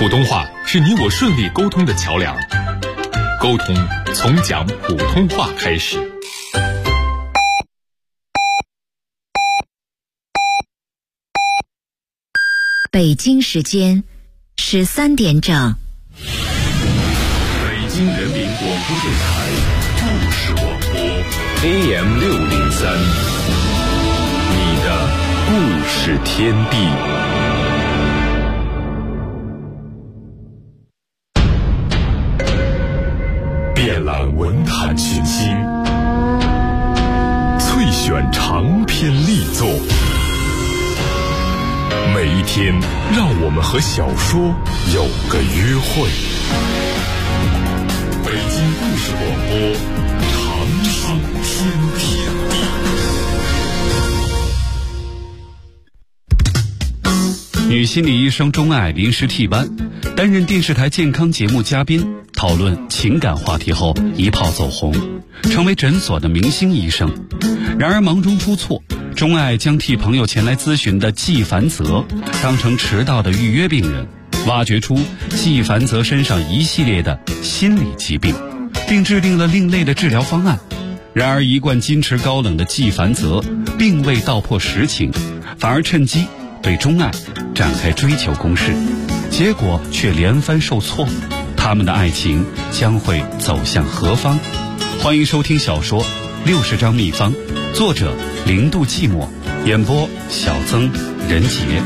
普通话是你我顺利沟通的桥梁，沟通从讲普通话开始。 北京时间13点整。 北京人民广播电台故事广播 AM603，你的故事天地。遍览文坛群星，萃选长篇力作，每一天让我们和小说有个约会。北京故事广播，长寿天地。 女心理医生钟爱临时替班，担任电视台健康节目嘉宾，讨论情感话题后一炮走红，成为诊所的明星医生。然而忙中出错，钟爱将替朋友前来咨询的季凡泽当成迟到的预约病人，挖掘出季凡泽身上一系列的心理疾病，并制定了另类的治疗方案。然而一贯矜持高冷的季凡泽并未道破实情，反而趁机对钟爱展开追求攻势，结果却连番受挫。他们的爱情将会走向何方？欢迎收听小说《60张秘方》，作者零度寂寞，演播小曾任杰。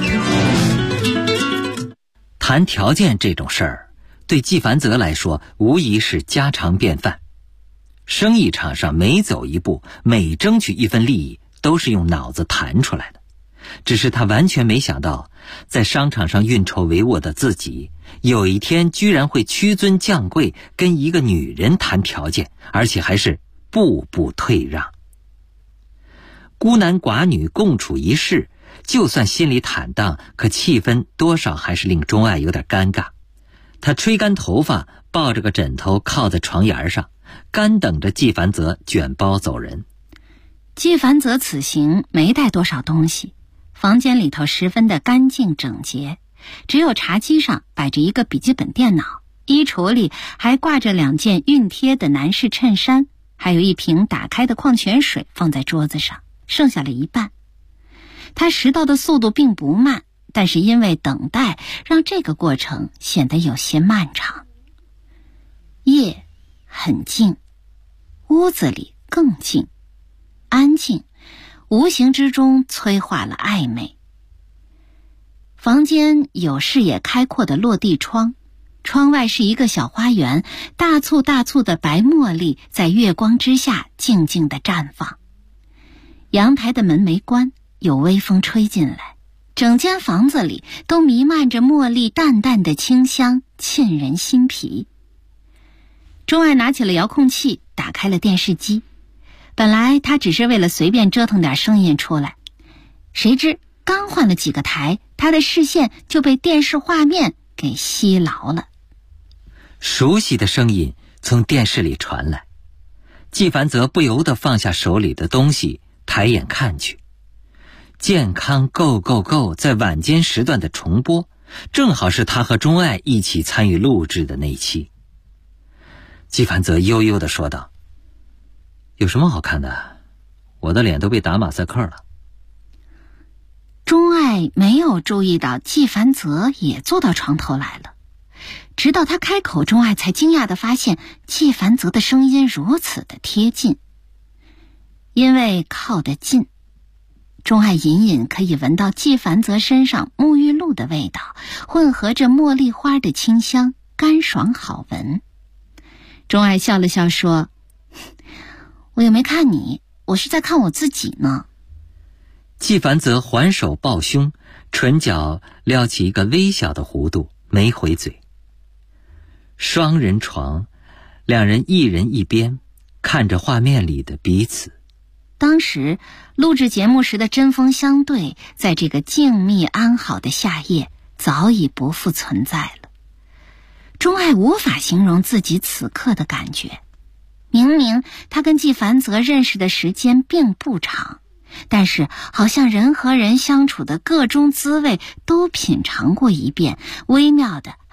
谈条件这种事儿，对季凡泽来说无疑是家常便饭。生意场上每走一步，每争取一份利益，都是用脑子谈出来的。只是他完全没想到，在商场上运筹帷幄的自己，有一天居然会屈尊降贵，跟一个女人谈条件，而且还是步步退让。孤男寡女共处一室，就算心里坦荡，可气氛多少还是令钟爱有点尴尬。他吹干头发，抱着个枕头靠在床沿上，干等着季凡泽卷包走人。 季凡泽此行没带多少东西，房间里头十分的干净整洁，只有茶几上摆着一个笔记本电脑，衣橱里还挂着2件熨贴的男士衬衫，还有一瓶打开的矿泉水放在桌子上，剩下了一半。他拾到的速度并不慢，但是因为等待，让这个过程显得有些漫长。夜很静，屋子里更静，安静无形之中催化了暧昧。房间有视野开阔的落地窗，窗外是一个小花园，大簇大簇的白茉莉在月光之下静静地绽放。阳台的门没关，有微风吹进来，整间房子里都弥漫着茉莉淡淡的清香，沁人心脾。钟爱拿起了遥控器，打开了电视机。本来他只是为了随便折腾点声音出来，谁知刚换了几个台，他的视线就被电视画面给吸牢了。 熟悉的声音从电视里传来，季凡泽不由得放下手里的东西，抬眼看去。健康 Go Go Go 在晚间时段的重播，正好是他和钟爱一起参与录制的那期。季凡泽悠悠地说道：有什么好看的？我的脸都被打马赛克了。 钟爱没有注意到季凡泽也坐到床头来了，直到他开口，钟爱才惊讶地发现季凡泽的声音如此的贴近。因为靠得近，钟爱隐隐可以闻到季凡泽身上沐浴露的味道，混合着茉莉花的清香，干爽好闻。钟爱笑了笑说：我又没看你，我是在看我自己呢。 季凡泽环手抱胸，唇角撩起一个微小的弧度，没回嘴。双人床，两人一人一边，看着画面里的彼此。 当时录制节目时的针锋相对，在这个静谧安好的夏夜早已不复存在了。钟爱无法形容自己此刻的感觉。明明他跟季凡泽认识的时间并不长，但是好像人和人相处的各种滋味都品尝过一遍，微妙的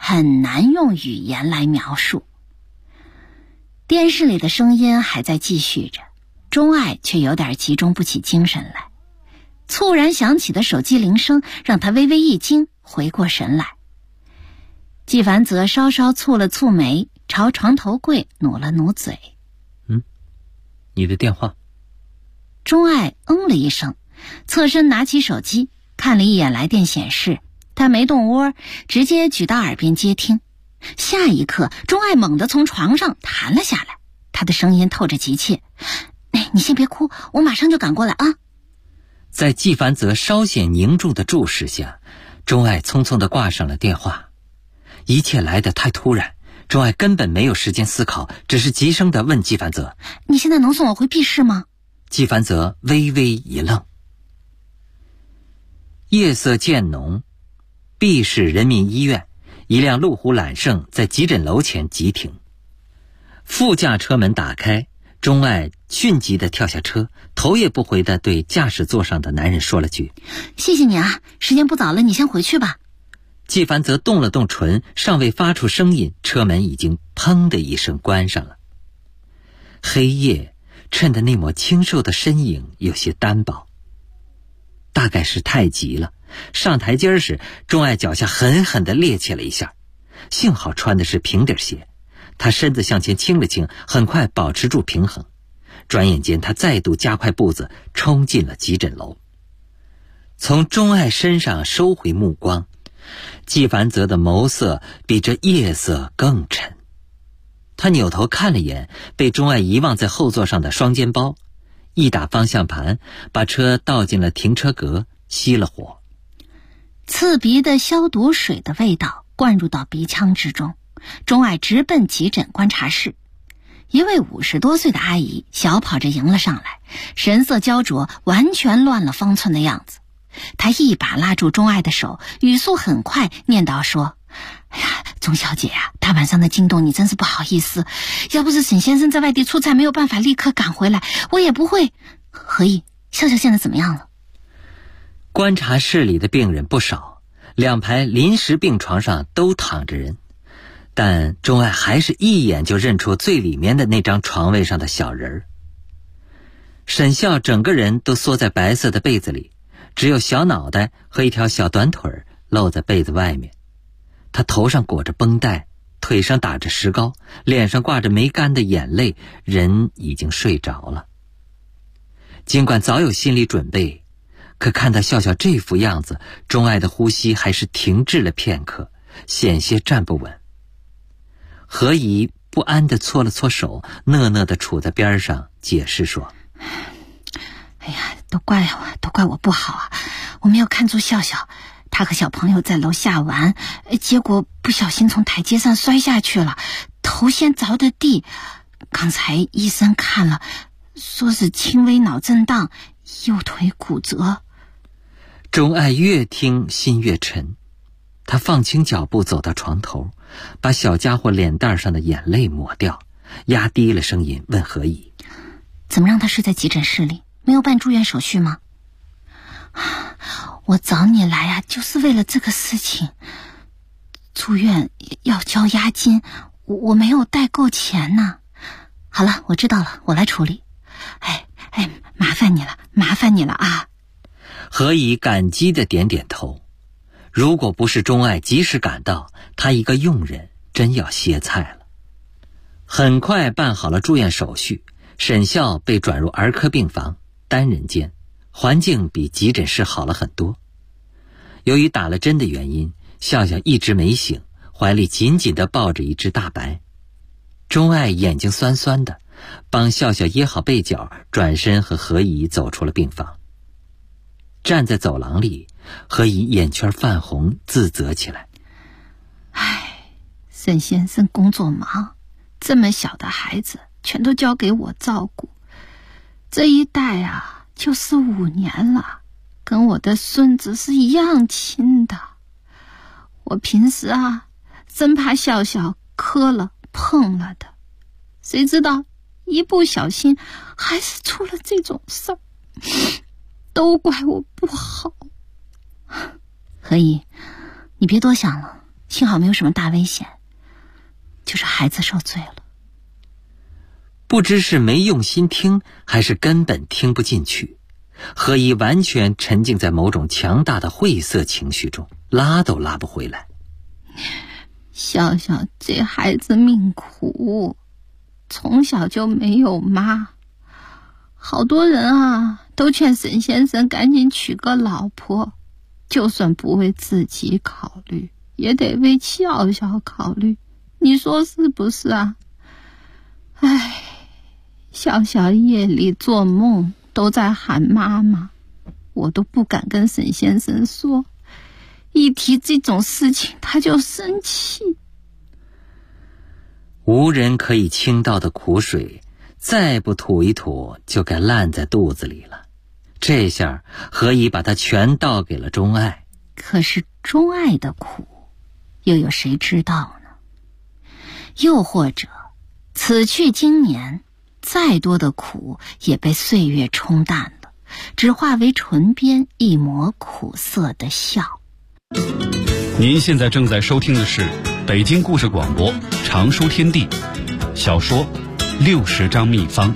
很难用语言来描述。电视里的声音还在继续着，钟爱却有点集中不起精神来。猝然响起的手机铃声让他微微一惊，回过神来。纪凡泽稍稍蹙了蹙眉，朝床头柜努了努嘴。 你的电话。 钟爱了一声，侧身拿起手机看了一眼来电显示，他没动窝，直接举到耳边接听。下一刻，钟爱猛地从床上弹了下来，他的声音透着急切：你先别哭，我马上就赶过来啊。 在纪凡泽稍显凝重的注视下，钟爱匆匆地挂上了电话。一切来得太突然，钟爱根本没有时间思考，只是急声地问纪凡泽： 你现在能送我回 B 市吗？ 纪凡泽微微一愣。夜色渐浓，B 市人民医院，一辆路虎揽胜在急诊楼前急停。副驾车门打开，钟爱迅疾地跳下车，头也不回地对驾驶座上的男人说了句： 谢谢你啊，时间不早了，你先回去吧。 纪凡泽动了动唇，尚未发出声音，车门已经砰的一声关上了。黑夜衬得那抹清瘦的身影有些单薄，大概是太急了，上台阶时钟爱脚下狠狠地趔趄了一下，幸好穿的是平底鞋，他身子向前倾了倾，很快保持住平衡。转眼间他再度加快步子冲进了急诊楼。从钟爱身上收回目光，纪凡泽的眸色比这夜色更沉。他扭头看了眼被钟爱遗忘在后座上的双肩包，一打方向盘，把车倒进了停车格，熄了火。 刺鼻的消毒水的味道灌入到鼻腔之中，钟爱直奔急诊观察室。一位50多岁的阿姨小跑着迎了上来，神色焦灼，完全乱了方寸的样子。她一把拉住钟爱的手，语速很快，念叨说：哎呀，钟小姐啊，大晚上的惊动你真是不好意思，要不是沈先生在外地出差没有办法立刻赶回来，我也不会。何意，笑笑现在怎么样了？ 观察室里的病人不少，两排临时病床上都躺着人，但钟爱还是一眼就认出最里面的那张床位上的小人儿。沈笑整个人都缩在白色的被子里，只有小脑袋和一条小短腿露在被子外面。他头上裹着绷带，腿上打着石膏，脸上挂着没干的眼泪，人已经睡着了。尽管早有心理准备，可看到笑笑这副样子，钟爱的呼吸还是停滞了片刻，险些站不稳。何怡不安地搓了搓手，讷讷地杵在边上解释说： 哎呀，都怪我不好啊，我没有看住笑笑，他和小朋友在楼下玩，结果不小心从台阶上摔下去了，头先着的地。刚才医生看了，说是轻微脑震荡，右腿骨折。 钟爱越听心越沉，他放轻脚步走到床头，把小家伙脸蛋上的眼泪抹掉，压低了声音问何怡： 怎么让他睡在急诊室里？没有办住院手续吗？我找你来啊，就是为了这个事情。住院要交押金，我没有带够钱呢。好了，我知道了，我来处理。麻烦你了啊。 何怡感激地点点头。如果不是钟爱及时赶到，他一个佣人真要歇菜了。很快办好了住院手续，沈笑被转入儿科病房，单人间，环境比急诊室好了很多。由于打了针的原因，笑笑一直没醒，怀里紧紧地抱着一只大白。钟爱眼睛酸酸的，帮笑笑掖好被角，转身和何怡走出了病房。站在走廊里，何怡眼圈泛红，自责起来： 沈先生工作忙，这么小的孩子全都交给我照顾，这一带啊就是5年了，跟我的孙子是一样亲的。我平时啊真怕笑笑磕了碰了的，谁知道一不小心还是出了这种事儿，都怪我不好。何怡，你别多想了， 幸好没有什么大危险，就是孩子受罪了。 不知是没用心听，还是根本听不进去，何姨完全沉浸在某种强大的晦涩情绪中，拉都拉不回来。 笑笑这孩子命苦，从小就没有妈，好多人啊都劝沈先生赶紧娶个老婆，就算不为自己考虑，也得为笑笑考虑，你说是不是啊？唉，笑笑夜里做梦都在喊妈妈，我都不敢跟沈先生说，一提这种事情他就生气。 无人可以倾倒的苦水，再不吐一吐就该烂在肚子里了。这下何以把它全倒给了钟爱。 可是钟爱的苦又有谁知道呢？又或者此去经年，再多的苦也被岁月冲淡了，只化为唇边一抹苦涩的笑。 您现在正在收听的是北京故事广播长书天地小说60张秘方。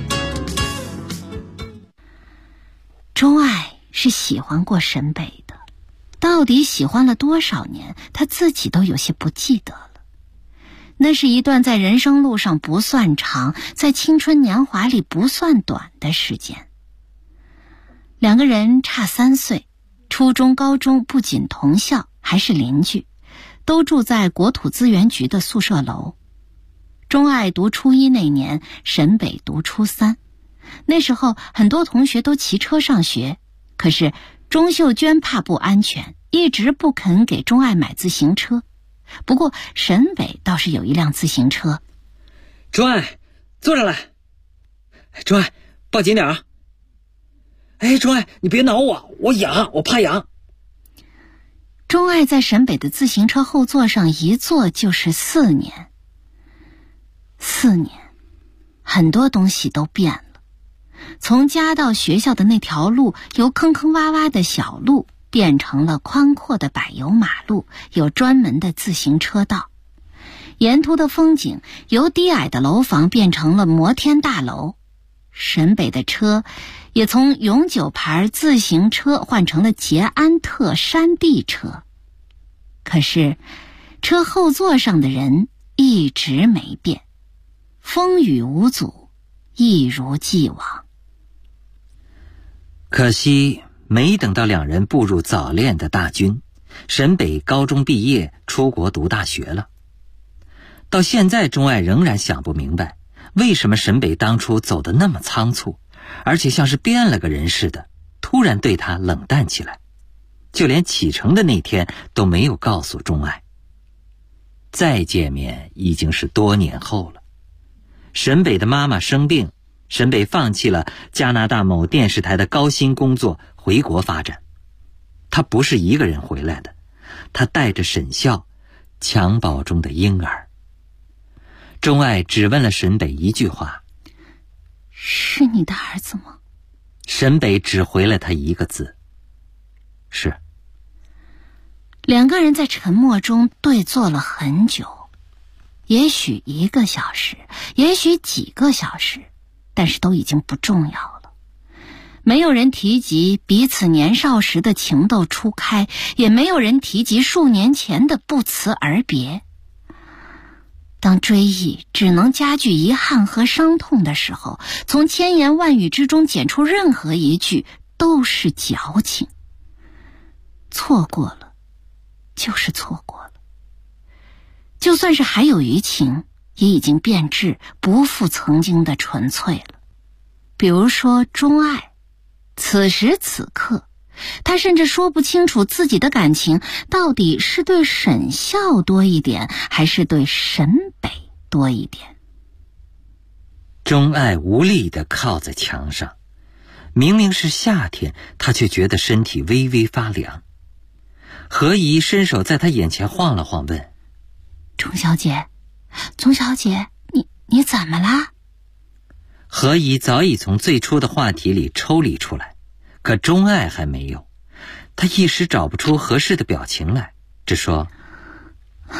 钟爱是喜欢过沈北的，到底喜欢了多少年，他自己都有些不记得了。那是一段在人生路上不算长，在青春年华里不算短的时间。两个人差3岁，初中高中不仅同校，还是邻居，都住在国土资源局的宿舍楼。钟爱读初1那年，沈北读初3。那时候很多同学都骑车上学，可是钟秀娟怕不安全，一直不肯给钟爱买自行车。不过沈北倒是有一辆自行车。 钟爱，坐上来。钟爱，抱紧点啊。哎，钟爱，你别挠我，我痒，我怕痒。 钟爱在沈北的自行车后座上一坐就是4年。4年，很多东西都变了。从家到学校的那条路，由坑坑洼洼的小路变成了宽阔的柏油马路，有专门的自行车道。沿途的风景由低矮的楼房变成了摩天大楼。沈北的车也从永久牌自行车换成了捷安特山地车。可是车后座上的人一直没变，风雨无阻，一如既往。 可惜没等到两人步入早恋的大军，沈北高中毕业出国读大学了。到现在钟爱仍然想不明白，为什么沈北当初走得那么仓促，而且像是变了个人似的，突然对他冷淡起来，就连启程的那天都没有告诉钟爱。再见面已经是多年后了。沈北的妈妈生病，沈北放弃了加拿大某电视台的高薪工作，回国发展。他不是一个人回来的，他带着沈笑，襁褓中的婴儿。钟爱只问了沈北一句话： 是你的儿子吗？ 沈北只回了他一个字：是。 两个人在沉默中对坐了很久，也许1个小时，也许几个小时，但是都已经不重要了。没有人提及彼此年少时的情窦初开，也没有人提及数年前的不辞而别。当追忆只能加剧遗憾和伤痛的时候，从千言万语之中剪出任何一句都是矫情。错过了就是错过了，就算是还有余情，也已经变质，不复曾经的纯粹了。比如说钟爱，此时此刻他甚至说不清楚自己的感情到底是对沈笑多一点，还是对沈北多一点。 钟爱无力地靠在墙上，明明是夏天，他却觉得身体微微发凉。何姨伸手在他眼前晃了晃，问： 钟小姐，钟小姐，你怎么啦？ 何姨早已从最初的话题里抽离出来，可钟爱还没有。他一时找不出合适的表情来，只说：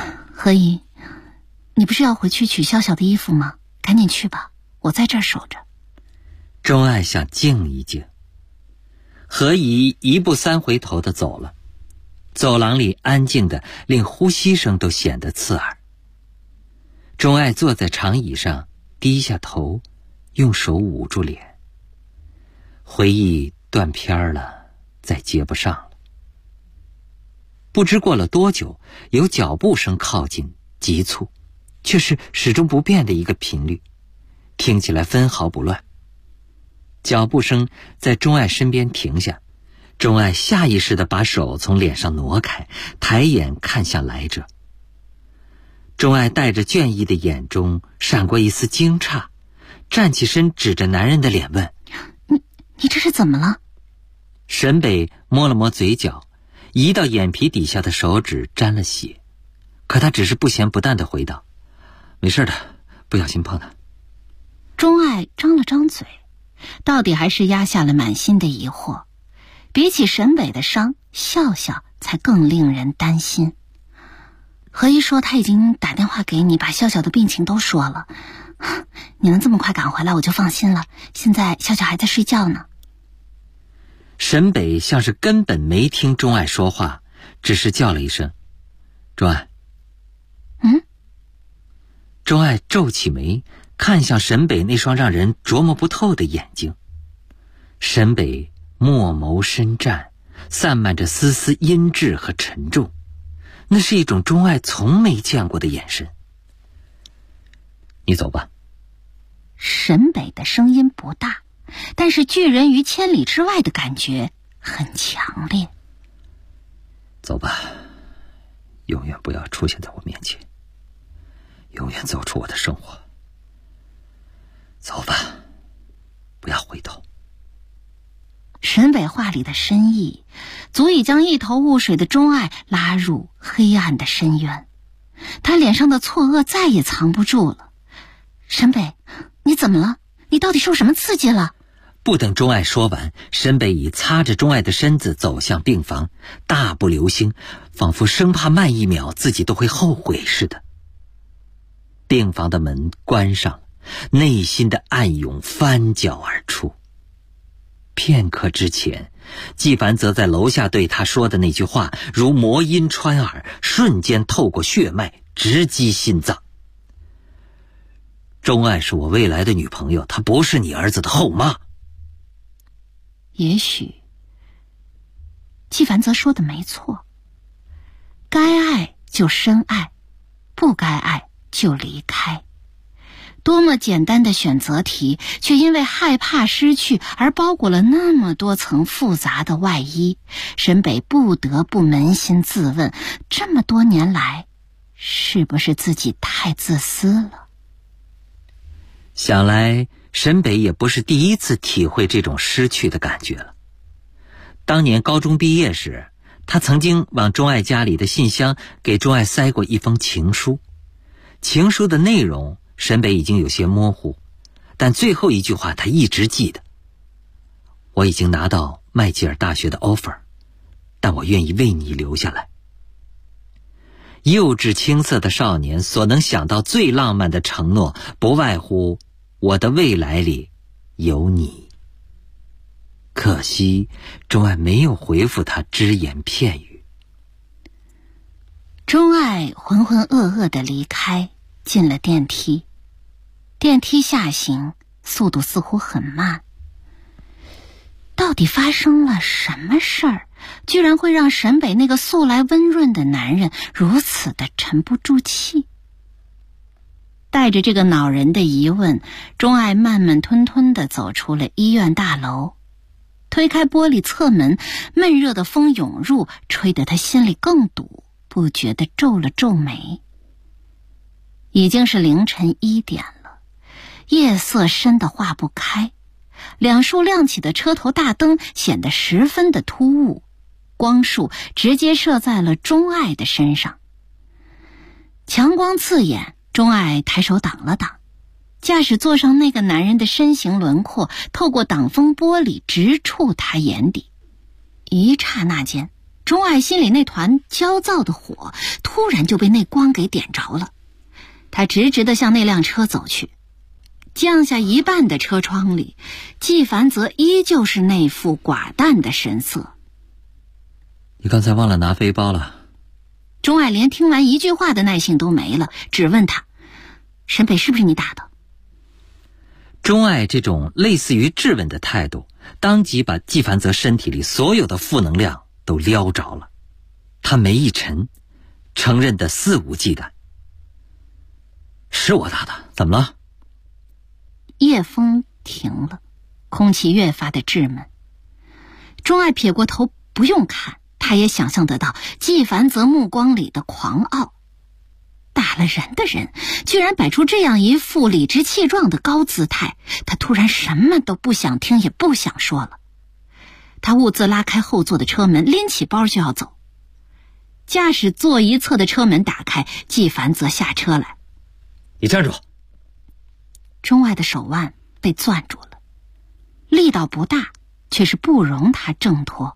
何姨，你不是要回去取笑笑的衣服吗？赶紧去吧，我在这儿守着。 钟爱想静一静。何姨一步三回头地走了，走廊里安静的令呼吸声都显得刺耳。钟爱坐在长椅上，低下头，用手捂住脸。回忆断片了，再接不上了。不知过了多久，有脚步声靠近，急促，却是始终不变的一个频率，听起来分毫不乱。脚步声在钟爱身边停下，钟爱下意识地把手从脸上挪开，抬眼看向来者。钟爱带着倦意的眼中闪过一丝惊诧，站起身指着男人的脸问： 你这是怎么了？ 沈北摸了摸嘴角，移到眼皮底下的手指沾了血，可他只是不咸不淡地回道：没事的，不小心碰的。 钟爱张了张嘴，到底还是压下了满心的疑惑。比起沈北的伤，笑笑才更令人担心。何姨说他已经打电话给你，把笑笑的病情都说了。你能这么快赶回来，我就放心了。现在笑笑还在睡觉呢。 沈北像是根本没听钟爱说话，只是叫了一声：钟爱。钟爱皱起眉，看向沈北那双让人琢磨不透的眼睛。沈北墨眸深湛，散漫着丝丝阴鸷和沉重，那是一种钟爱从没见过的眼神。你走吧。 沈北的声音不大，但是拒人于千里之外的感觉很强烈。 走吧，永远不要出现在我面前，永远走出我的生活。走吧，不要回头。 沈北话里的深意，足以将一头雾水的钟爱拉入黑暗的深渊。他脸上的错愕再也藏不住了。沈北，你怎么了？你到底受什么刺激了？ 不等钟爱说完，沈北已擦着钟爱的身子走向病房，大步流星，仿佛生怕慢一秒自己都会后悔似的。病房的门关上了，内心的暗涌翻搅而出。片刻之前，纪凡泽在楼下对他说的那句话如魔音穿耳，瞬间透过血脉直击心脏。钟爱是我未来的女朋友，她不是你儿子的后妈。 也许纪凡泽说的没错，该爱就深爱，不该爱就离开。多么简单的选择题，却因为害怕失去而包裹了那么多层复杂的外衣。沈北不得不扪心自问，这么多年来，是不是自己太自私了？ 想来沈北也不是第一次体会这种失去的感觉了。当年高中毕业时，他曾经往钟爱家里的信箱给钟爱塞过一封情书。情书的内容沈北已经有些模糊，但最后一句话他一直记得：我已经拿到麦吉尔大学的 offer， 但我愿意为你留下来。幼稚青涩的少年所能想到最浪漫的承诺，不外乎我的未来里有你。可惜钟爱没有回复他只言片语。 钟爱浑浑噩噩地离开，进了电梯。电梯下行，速度似乎很慢。到底发生了什么事儿，居然会让沈北那个素来温润的男人如此的沉不住气？带着这个恼人的疑问，钟爱慢慢吞吞地走出了医院大楼。推开玻璃侧门，闷热的风涌入，吹得他心里更堵，不觉地皱了皱眉。已经是凌晨1点了，夜色深得化不开，两束亮起的车头大灯显得十分的突兀，光束直接射在了钟爱的身上。强光刺眼，钟爱抬手挡了挡，驾驶座上那个男人的身形轮廓透过挡风玻璃直触他眼底。一刹那间， 钟爱心里那团焦躁的火突然就被那光给点着了。他直直地向那辆车走去，降下一半的车窗里，纪凡泽依旧是那副寡淡的神色。 你刚才忘了拿背包了。 钟爱莲听完一句话的耐性都没了，只问他：沈北是不是你打的？ 钟爱这种类似于质问的态度，当即把纪凡泽身体里所有的负能量都撩着了。他眉一沉，承认的肆无忌惮：是我打的，怎么了？ 夜风停了，空气越发的稚闷。钟爱撇过头，不用看，他也想象得到纪凡泽目光里的狂傲。打了人的人居然摆出这样一副理直气壮的高姿态，他突然什么都不想听也不想说了。他兀自拉开后座的车门，拎起包就要走。驾驶座一侧的车门打开，纪凡泽下车来。 你站住！ 钟爱的手腕被攥住了，力道不大，却是不容他挣脱。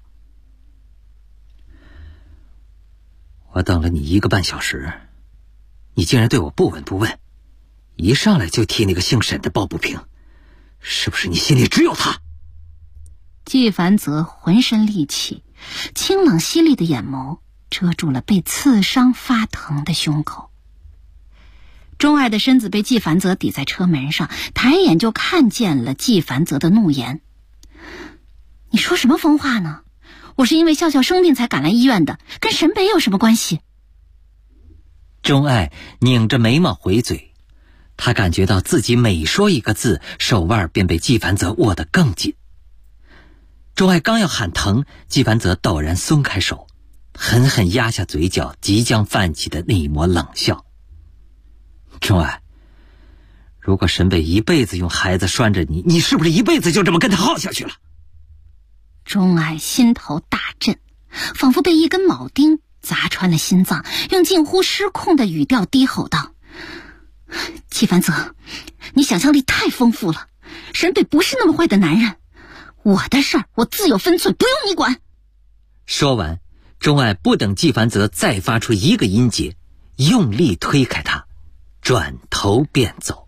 我等了你1个半小时，你竟然对我不闻不问，一上来就提那个姓沈的抱不平，是不是你心里只有他？ 纪凡泽浑身戾气，清冷犀利的眼眸遮住了被刺伤发疼的胸口。钟爱的身子被纪凡泽抵在车门上，抬眼就看见了纪凡泽的怒言：你说什么疯话呢？我是因为笑笑生病才赶来医院的，跟沈北有什么关系？ 钟爱拧着眉毛回嘴，他感觉到自己每说一个字，手腕便被纪凡泽握得更紧。钟爱刚要喊疼，纪凡泽陡然松开手，狠狠压下嘴角即将泛起的那一抹冷笑。钟爱，如果沈北一辈子用孩子拴着你，你是不是一辈子就这么跟他耗下去了？ 钟爱心头大震，仿佛被一根铆钉砸穿了心脏，用近乎失控的语调低吼道：纪凡泽，你想象力太丰富了，沈北不是那么坏的男人，我的事儿我自有分寸，不用你管。 说完，钟爱不等纪凡泽再发出一个音节，用力推开他，转头便走。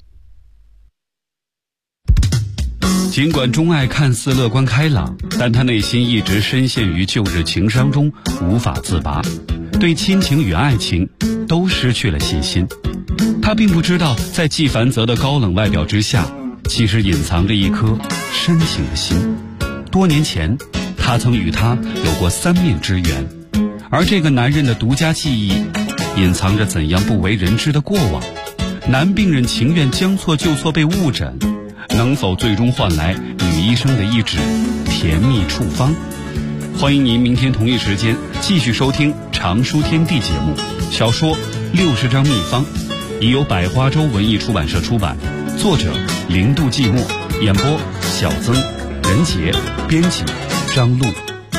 尽管钟爱看似乐观开朗，但他内心一直深陷于旧日情伤中无法自拔，对亲情与爱情都失去了信心。他并不知道，在纪凡泽的高冷外表之下，其实隐藏着一颗深情的心。多年前，他曾与他有过3面之缘，而这个男人的独家记忆，隐藏着怎样不为人知的过往。男病人情愿将错就错被误诊，能否最终换来女医生的一纸甜蜜处方？欢迎您明天同一时间继续收听常书天地节目，小说60张秘方，已由百花洲文艺出版社出版，作者零度寂寞，演播小曾、任杰，编辑张璐。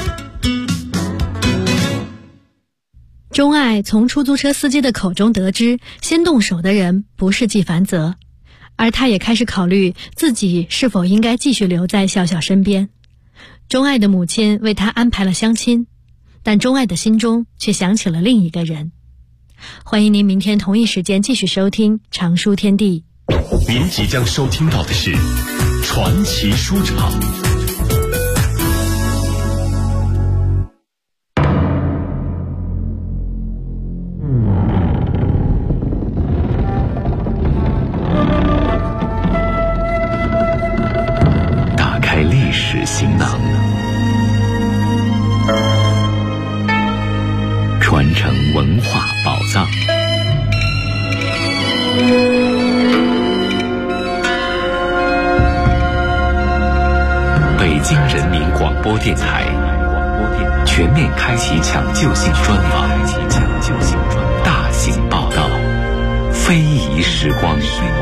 钟爱从出租车司机的口中得知，先动手的人不是纪凡泽，而他也开始考虑自己是否应该继续留在笑笑身边。钟爱的母亲为他安排了相亲，但钟爱的心中却想起了另一个人。欢迎您明天同一时间继续收听常书天地。 您即将收听到的是传奇书场。打开历史行囊，传承文化宝藏。北京人民广播电台全面开启抢救性专访，大型报道，非遗时光。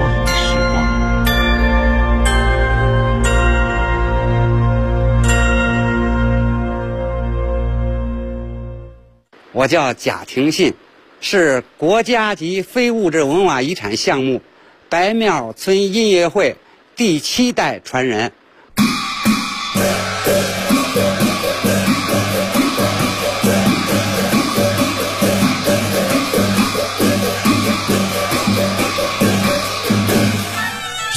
我叫贾廷信，是国家级非物质文化遗产项目白庙村音乐会第7代传人。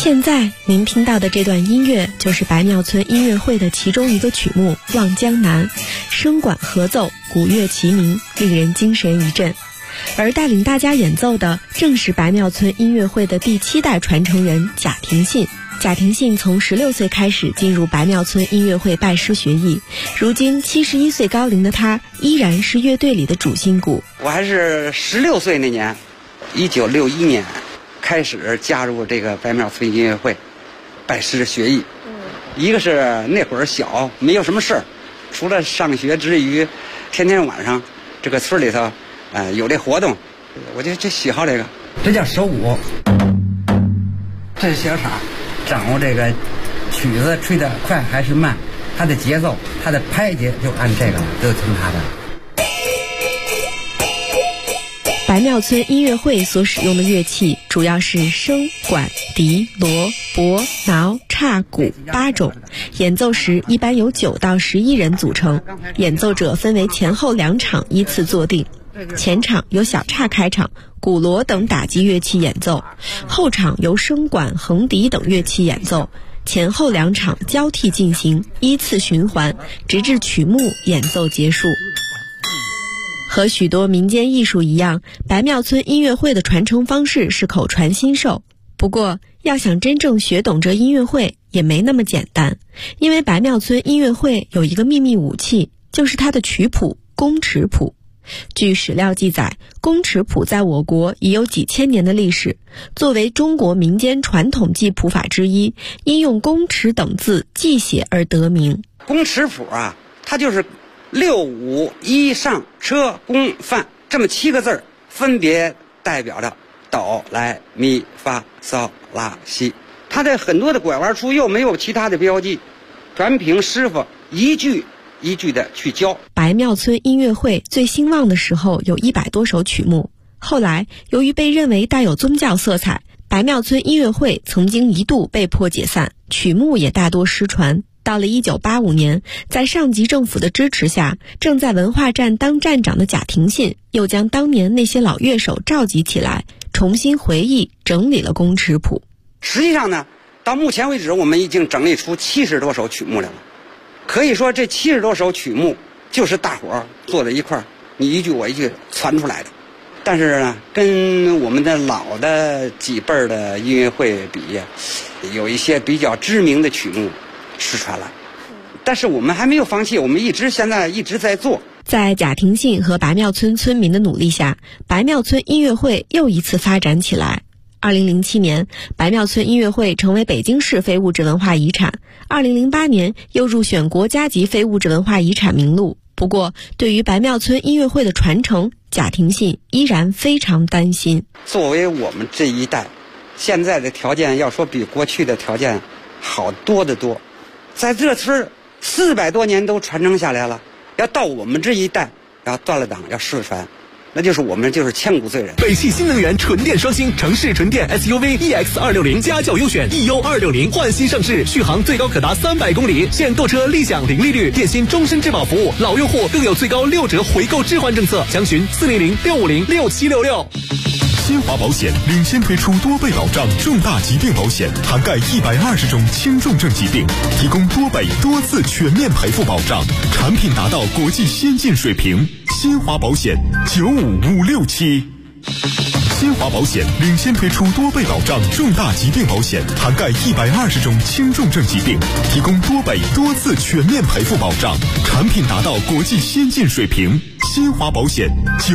现在您听到的这段音乐就是白庙村音乐会的其中一个曲目《望江南》，声管合奏，鼓乐齐鸣，令人精神一振。而带领大家演奏的正是白庙村音乐会的第7代传承人贾廷信。贾廷信从16岁开始进入白庙村音乐会拜师学艺，如今71岁高龄的他依然是乐队里的主心骨。 我还是16岁那年，1961年开始加入这个白庙村音乐会，拜师学艺。一个是那会儿小，没有什么事儿，除了上学之余，天天晚上这个村里头，有这活动，我就喜好这个。这叫手鼓，这是小叉，掌握这个曲子吹得快还是慢，它的节奏，它的拍节就按这个，都听它的。 白庙村音乐会所使用的乐器主要是笙、管、笛、锣、钹、挠、叉、鼓8种，演奏时一般由9到11人组成，演奏者分为前后2场依次坐定。前场由小叉开场，鼓锣等打击乐器演奏，后场由笙管、横笛等乐器演奏，前后2场交替进行，依次循环，直至曲目演奏结束。和许多民间艺术一样，白庙村音乐会的传承方式是口传心授。不过，要想真正学懂这音乐会也没那么简单，因为白庙村音乐会有一个秘密武器，就是它的曲谱宫尺谱。据史料记载，宫尺谱在我国已有几千年的历史，作为中国民间传统记谱法之一，因用宫尺等字记写而得名。 宫尺谱啊，它就是6、5、1上车宫范这么7个字，分别代表着哆来咪发嗦拉西。它的很多的拐弯处又没有其他的标记，全凭师傅一句一句的去教。 白庙村音乐会最兴旺的时候有100多首曲目，后来由于被认为带有宗教色彩，白庙村音乐会曾经一度被迫解散，曲目也大多失传。到了1985年，在上级政府的支持下，正在文化站当站长的贾廷信又将当年那些老乐手召集起来，重新回忆整理了宫尺谱。 实际上呢，到目前为止我们已经整理出70多首曲目来了。可以说这70多首曲目就是大伙儿坐在一块儿，你一句我一句传出来的。但是呢，跟我们的老的几辈儿的音乐会比，有一些比较知名的曲目失传了。但是我们还没有放弃，我们现在一直在做。 在贾廷信和白庙村村民的努力下，白庙村音乐会又一次发展起来。2007年，白庙村音乐会成为北京市非物质文化遗产，2008年又入选国家级非物质文化遗产名录。不过，对于白庙村音乐会的传承，贾廷信依然非常担心。 作为我们这一代，现在的条件要说比过去的条件好多得多，在这村400多年都传承下来了，要到我们这一代要断了档，要失传，那就是我们就是千古罪人。 北汽新能源纯电双星城市纯电 SUV EX260家轿优选 EU260焕新上市，续航最高可达300公里，现购车立享零利率，电信终身质保服务，老用户更有最高6折回购置换政策，详询400-650-6766。新华保险领先推出多倍保障重大疾病保险，涵盖120种轻重症疾病，提供多倍多次全面赔付保障，产品达到国际先进水平。新华保险95567。新华保险领先推出多倍保障重大疾病保险，涵盖120种轻重症疾病，提供多倍多次全面赔付保障，产品达到国际先进水平。新华保险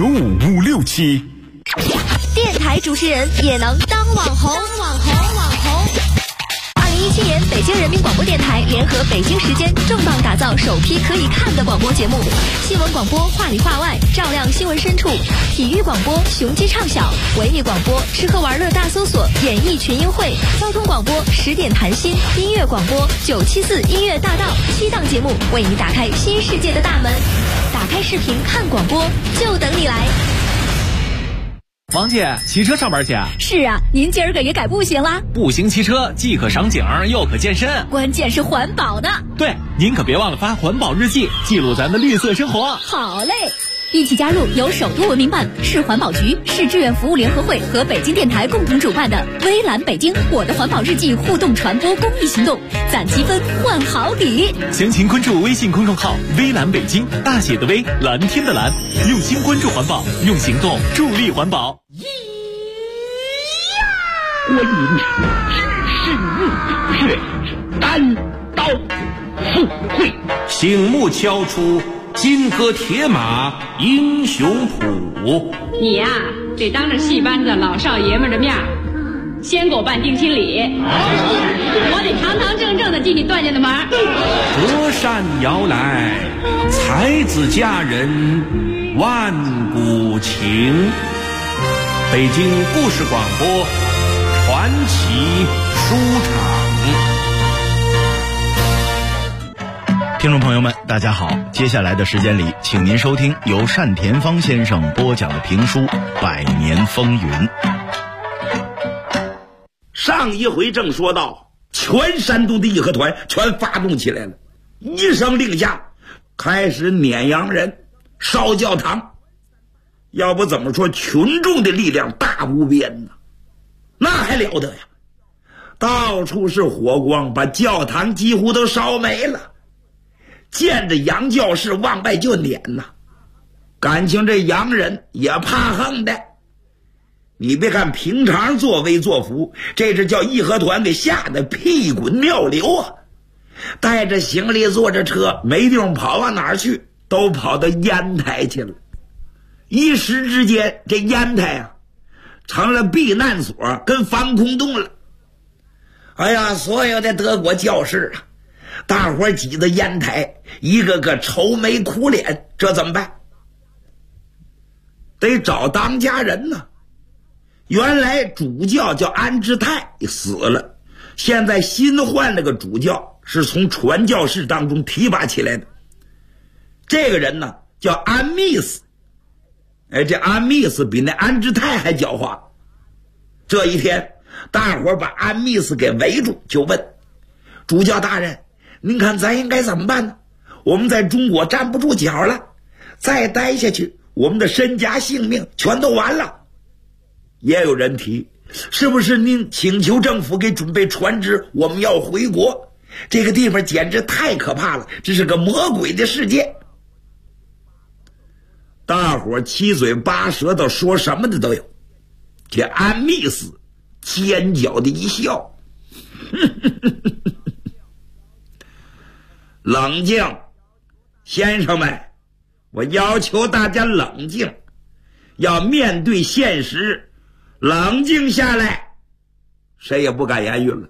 95567。 电台主持人也能当网红。2017年，北京人民广播电台联合北京时间重磅打造首批可以看的广播节目，新闻广播话里话外，照亮新闻深处；体育广播雄鸡唱晓，文艺广播吃喝玩乐大搜索，演艺群英会；交通广播10点谈心，音乐广播974音乐大道，7档节目为你打开新世界的大门。打开视频看广播，就等你来。 王姐，骑车上班去？ 是啊，您今儿个也改步行啦？ 步行骑车既可赏景又可健身， 关键是环保的。 对，您可别忘了发环保日记，记录咱的绿色生活。 好嘞。 一起加入由首都文明办、市环保局、市志愿服务联合会和北京电台共同主办的微蓝北京我的环保日记互动传播公益行动，攒积分换好礼。 详情关注微信公众号微蓝北京，大写的微，蓝天的蓝，用心关注环保，用行动助力环保。 观音指世日，却单刀赴会， 醒目敲出金戈铁马英雄谱。 你呀，得当着戏班子老少爷们的面，先给我办定亲礼，我得堂堂正正的进你段家的门。 隔山遥来，才子佳人万古情。北京故事广播传奇书场。 听众朋友们，大家好，接下来的时间里，请您收听由单田芳先生播讲的评书《百年风云》。 上一回正说到，全山东的义和团全发动起来了，一声令下，开始撵洋人、烧教堂。要不怎么说群众的力量大无边呢？那还了得呀！到处是火光，把教堂几乎都烧没了。见着洋教士往外就撵呐，感情这洋人也怕横的。你别看平常作威作福，这是叫义和团给吓得屁滚尿流啊！带着行李坐着车，没地方跑，往哪儿去？都跑到烟台去了。一时之间，这烟台啊成了避难所跟防空洞了。哎呀，所有的德国教士啊，大伙挤到烟台，一个个愁眉苦脸，这怎么办？得找当家人呢。原来主教叫安之泰死了，现在新换了个主教，是从传教士当中提拔起来的。这个人呢叫安密斯。这安密斯比那安之泰还狡猾。这一天，大伙把安密斯给围住，就问主教大人，您看咱应该怎么办呢？我们在中国站不住脚了，再待下去，我们的身家性命全都完了。也有人提，是不是您请求政府给准备船只，我们要回国？这个地方简直太可怕了，这是个魔鬼的世界。大伙七嘴八舌的说什么的都有。这安密斯尖角的一笑，冷静，先生们，我要求大家冷静，要面对现实，冷静下来。谁也不敢言语了。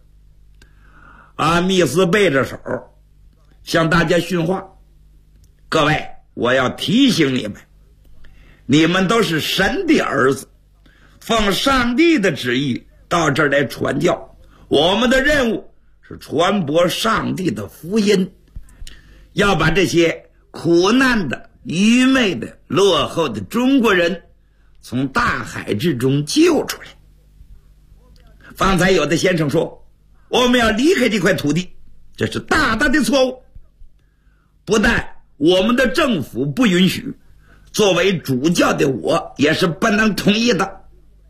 安密斯背着手向大家训话，各位，我要提醒你们，你们都是神的儿子，奉上帝的旨意到这儿来传教，我们的任务是传播上帝的福音，要把这些苦难的、愚昧的、落后的中国人从大海之中救出来。方才有的先生说，我们要离开这块土地，这是大大的错误。不但我们的政府不允许，作为主教的我也是不能同意的。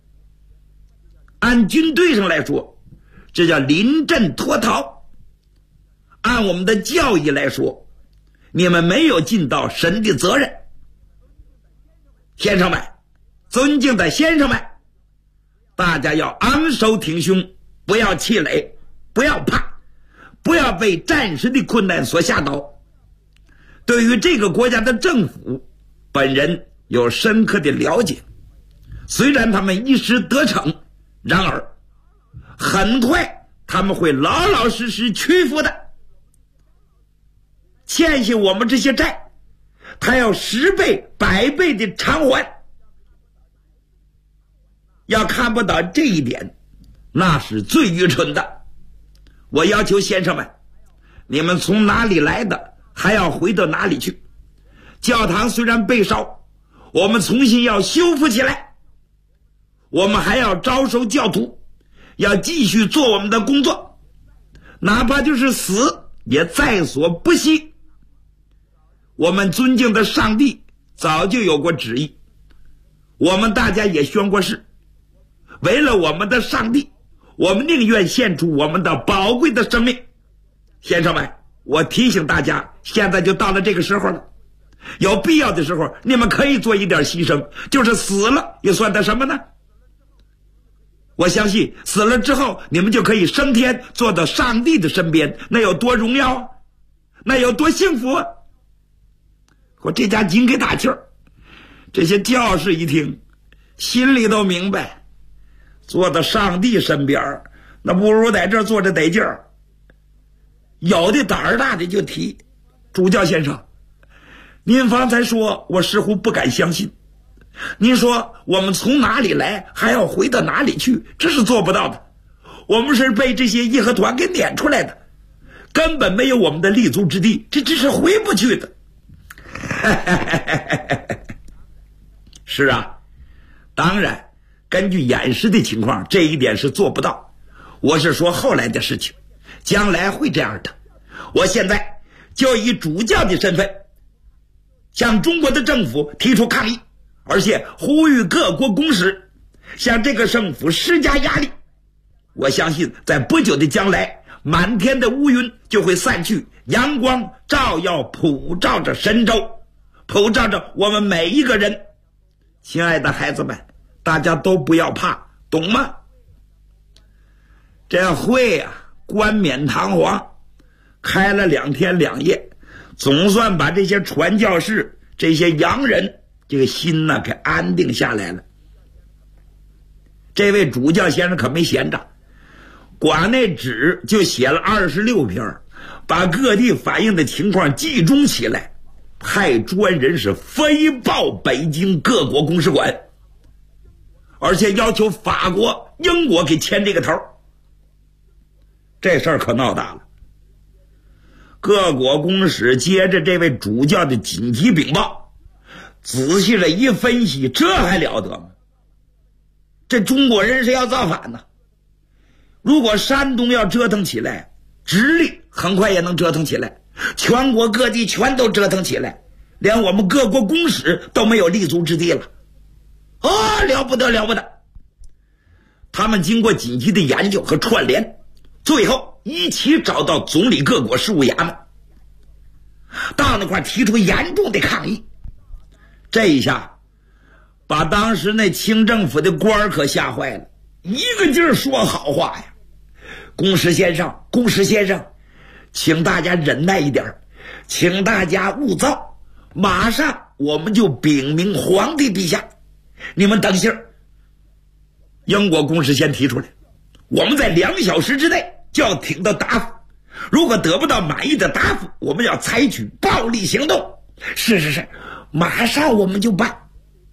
按军队上来说，这叫临阵脱逃。按我们的教义来说，你们没有尽到神的责任。先生们，尊敬的先生们，大家要昂首挺胸，不要气馁，不要怕，不要被暂时的困难所吓倒。对于这个国家的政府，本人有深刻的了解，虽然他们一时得逞，然而很快他们会老老实实屈服的。欠下我们这些债，他要10倍100倍的偿还。要看不到这一点，那是最愚蠢的。我要求先生们，你们从哪里来的，还要回到哪里去。教堂虽然被烧，我们重新要修复起来。我们还要招收教徒，要继续做我们的工作，哪怕就是死也在所不惜。我们尊敬的上帝早就有过旨意，我们大家也宣过誓，为了我们的上帝，我们宁愿献出我们的宝贵的生命。先生们，我提醒大家，现在就到了这个时候了，有必要的时候你们可以做一点牺牲，就是死了又算得什么呢？我相信死了之后你们就可以升天，坐到上帝的身边，那有多荣耀啊，那有多幸福啊。我这家紧给打气儿，这些教士一听心里都明白，坐到上帝身边那不如在这儿坐着得劲儿。有的胆儿大的就提，主教先生，您方才说我似乎不敢相信，您说我们从哪里来还要回到哪里去，这是做不到的，我们是被这些义和团给撵出来的，根本没有我们的立足之地，这是回不去的。是啊，当然根据演示的情况，这一点是做不到，我是说后来的事情，将来会这样的。我现在就以主教的身份向中国的政府提出抗议，而且呼吁各国公使向这个政府施加压力。我相信在不久的将来，满天的乌云就会散去，阳光照耀普照着神州，普照着我们每一个人。亲爱的孩子们，大家都不要怕，懂吗？这会啊，冠冕堂皇开了2天2夜，总算把这些传教士、这些洋人这个心呢给安定下来了。这位主教先生可没闲着，馆内纸就写了26篇，把各地反映的情况集中起来，派专人是飞报北京各国公使馆，而且要求法国、英国给牵这个头。这事儿可闹大了。各国公使接着这位主教的紧急禀报，仔细的一分析，这还了得吗？这中国人是要造反呢。如果山东要折腾起来，直隶很快也能折腾起来，全国各地全都折腾起来，连我们各国公使都没有立足之地了。了不得了不得。他们经过紧急的研究和串联，最后一起找到总理各国事务衙门，到那块提出严重的抗议。这一下把当时那清政府的官可吓坏了，一个劲儿说好话呀。公使先生，公使先生，请大家忍耐一点，请大家勿躁，马上我们就禀明皇帝陛下，你们等信儿。英国公使先提出来，我们在2小时之内就要听到答复，如果得不到满意的答复，我们要采取暴力行动。是，马上我们就办。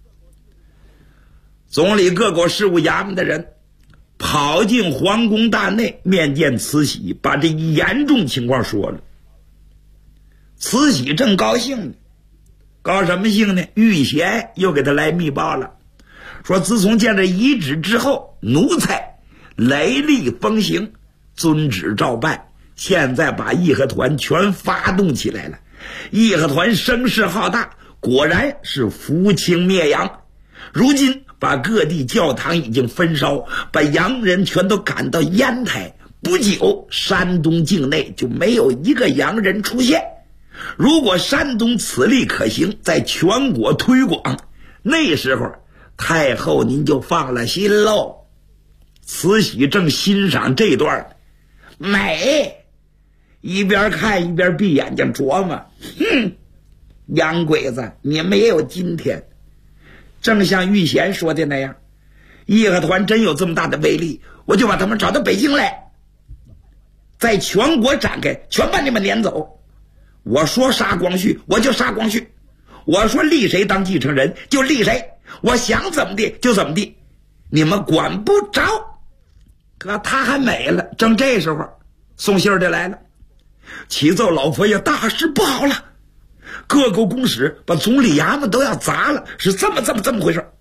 总理各国事务衙门的人跑进皇宫大内面见慈禧，把这一严重情况说了。慈禧正高兴呢，高什么兴呢？玉贤又给他来密报了，说自从见了遗旨之后，奴才雷厉风行，遵旨照办，现在把义和团全发动起来了。义和团声势浩大，果然是扶清灭洋。如今把各地教堂已经焚烧，把洋人全都赶到烟台，不久山东境内就没有一个洋人出现。如果山东此例可行，在全国推广，那时候太后您就放了心喽。慈禧正欣赏这段，美，一边看一边闭眼睛琢磨，洋鬼子，你们也有今天。正像玉贤说的那样，义和团真有这么大的威力，我就把他们找到北京来，在全国展开，全把你们撵走。我说杀光绪我就杀光绪，我说立谁当继承人就立谁，我想怎么地就怎么地，你们管不着。可他还美了，正这时候送信的来了，启奏老佛爷，大事不好了，各国公使把总理衙门都要砸了，是这么回事。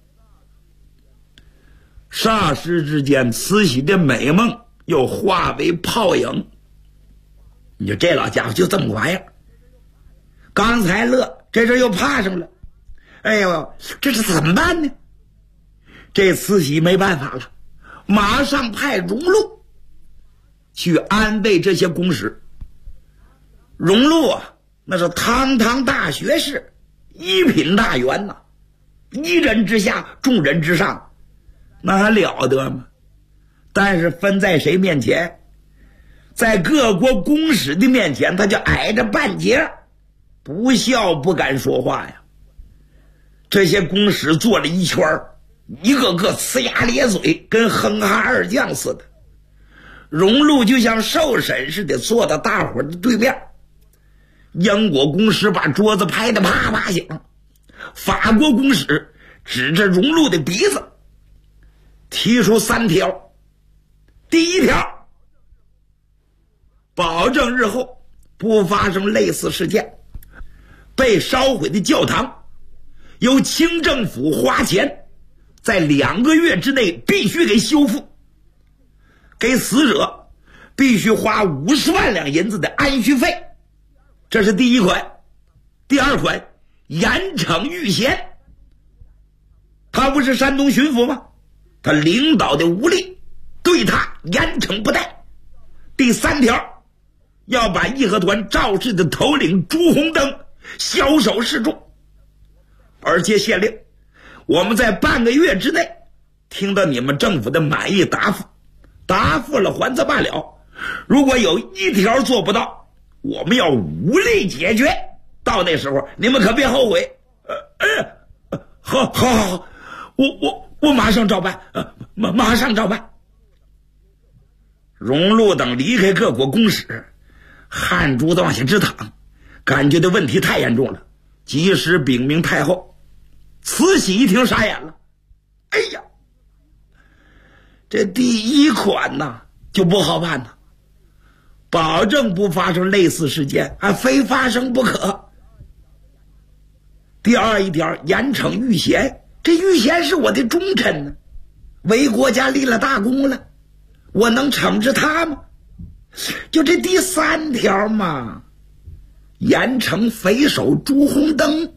霎时之间，慈禧的美梦又化为泡影。你说这老家伙就这么个玩意儿，刚才乐，这阵又怕上了。 哎呦，这是怎么办呢？这慈禧没办法了，马上派荣禄去安慰这些公使。荣禄啊，那是堂堂大学士，一品大员呐，一人之下，众人之上，那还了得吗？但是分在谁面前？在各国公使的面前，他就矮着半截，不笑不敢说话呀。这些公使坐了一圈，一个个呲牙咧嘴，跟哼哈二将似的。荣禄就像受审似的坐到大伙的对面。英国公使把桌子拍得啪啪响，法国公使指着荣禄的鼻子提出3条。第一条，保证日后不发生类似事件，被烧毁的教堂由清政府花钱在2个月之内必须给修复，给死者必须花50万两银子的安息费，这是第一款。第二款，严惩御贤，他不是山东巡抚吗？他领导的无力，对他严惩不贷。第3条，要把义和团肇事的头领朱红灯枭首示众，而且限令我们在半个月之内听到你们政府的满意答复，答复了还则罢了，如果有1条做不到，我们要武力解决，到那时候你们可别后悔。好，我马上照办，马上照办。荣禄等离开各国公使，汗珠子往下直淌，感觉的问题太严重了，及时禀明太后。慈禧一听傻眼了，哎呀，这第一款呢就不好办了，保证不发生类似事件，还非发生不可。第二一条，严惩御贤，这御贤是我的忠臣呢，为国家立了大功了，我能惩治他吗？就这第3条嘛，严惩匪首朱红灯。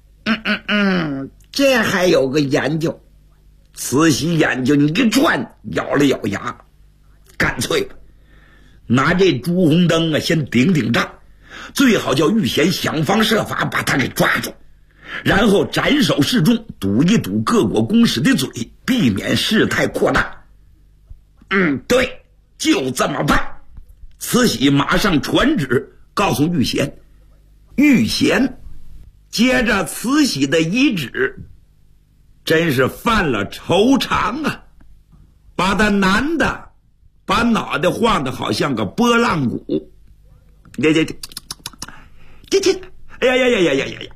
这还有个研究。慈禧眼睛一转，咬了咬牙，干脆吧，拿这朱红灯啊先顶账，最好叫御贤想方设法把他给抓住，然后斩首示众，堵一堵各国公使的嘴，避免事态扩大。对，就这么办。慈禧马上传旨告诉御贤，御贤接着慈禧的遗旨，真是犯了愁肠啊，把他难的把脑袋晃得好像个拨浪鼓。哎呀，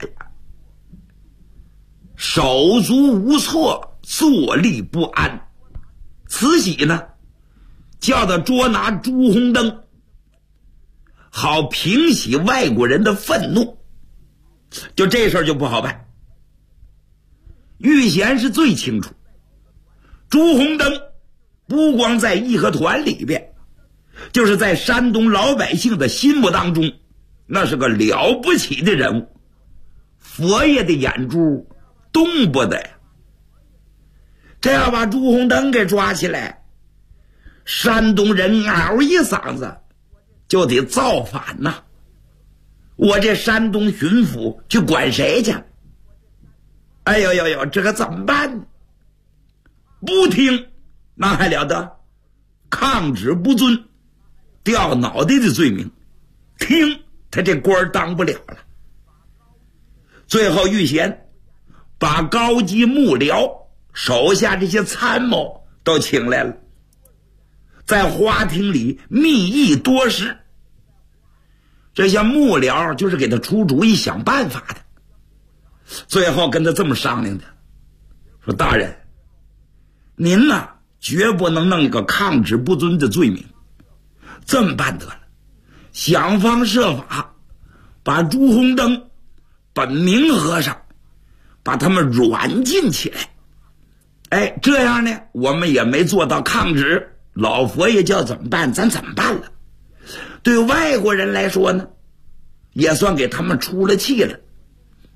手足无措，坐立不安。慈禧呢叫他捉拿朱红灯，好平息外国人的愤怒。就这事儿就不好办。御贤是最清楚，朱红灯不光在义和团里边，就是在山东老百姓的心目当中，那是个了不起的人物，佛爷的眼珠动不得呀。这要把朱红灯给抓起来，山东人嗷一嗓子就得造反呐！我这山东巡抚去管谁去？哎呦，这可怎么办呢？不听那还了得，抗旨不遵，掉脑袋的罪名；听他这官当不了了。最后御贤把高级幕僚手下这些参谋都请来了，在花厅里密议多时。这些幕僚就是给他出主意想办法的，最后跟他这么商量的，说大人，您呢绝不能弄一个抗旨不遵的罪名，这么办得了，想方设法把朱红灯、本明和尚把他们软禁起来。哎，这样呢我们也没做到抗旨，老佛爷叫怎么办咱怎么办了。对外国人来说呢，也算给他们出了气了。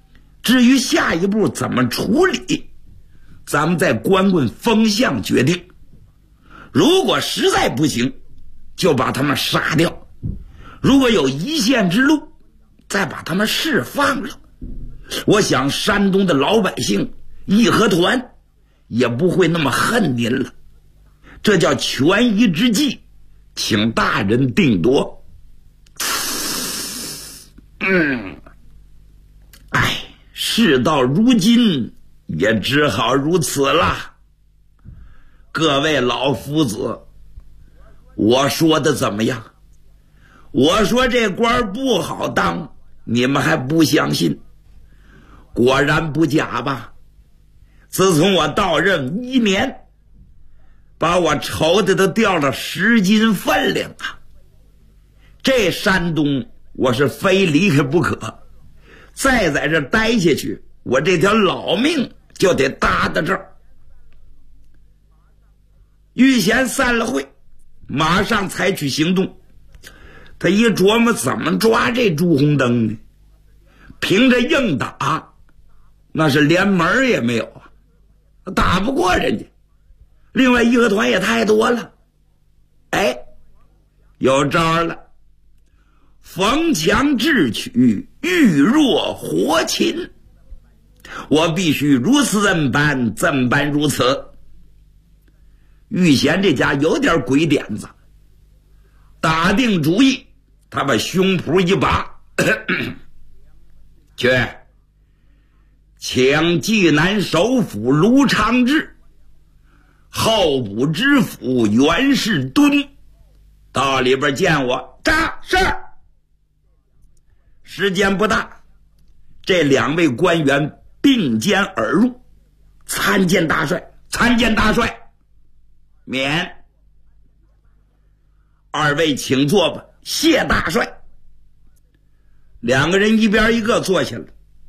至于下一步怎么处理，咱们再观观风向决定。如果实在不行，就把他们杀掉；如果有一线之路，再把他们释放了。我想山东的老百姓义和团也不会那么恨您了。这叫权宜之计，请大人定夺。事到如今也只好如此了。各位老夫子，我说的怎么样？我说这官不好当，你们还不相信？果然不假吧？自从我到任1年，把我愁的都掉了10斤分量啊！这山东我是非离开不可，再在这待下去，我这条老命就得搭到这儿。玉贤散了会，马上采取行动。他一琢磨怎么抓这朱红灯呢？凭着硬打，那是连门也没有啊，打不过人家。另外义和团也太多了，有招了。逢强智取，遇弱活擒。我必须如此怎般如此。玉贤这家有点鬼点子，打定主意，他把胸脯一拔，去请济南首府卢昌志，候补知府袁世敦到里边见我。是。时间不大，这2位官员并肩而入。参见大帅，免。2位请坐吧，谢大帅。2个人一边一个坐下了。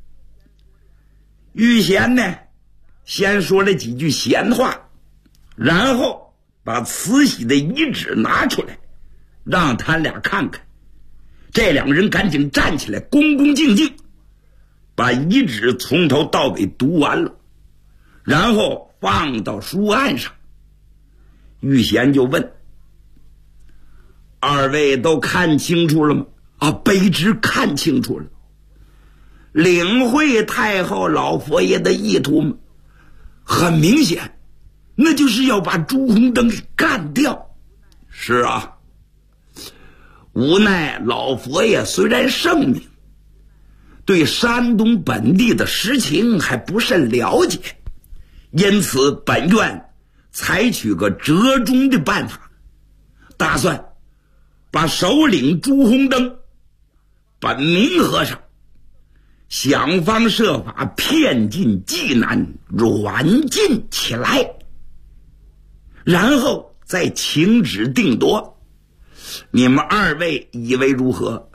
玉贤呢，先说了几句闲话，然后把慈禧的遗旨拿出来，让他俩看看。这2个人赶紧站起来，恭恭敬敬把遗旨从头到尾读完了，然后放到书案上。玉贤就问：2位都看清楚了吗？卑职看清楚了。领会太后老佛爷的意图吗？很明显，那就是要把朱红灯给干掉。是啊，无奈老佛爷虽然圣明，对山东本地的实情还不甚了解，因此本院采取个折中的办法，打算把首领朱红灯本名和尚想方设法骗进济南，软禁起来，然后再请旨定夺。你们2位以为如何？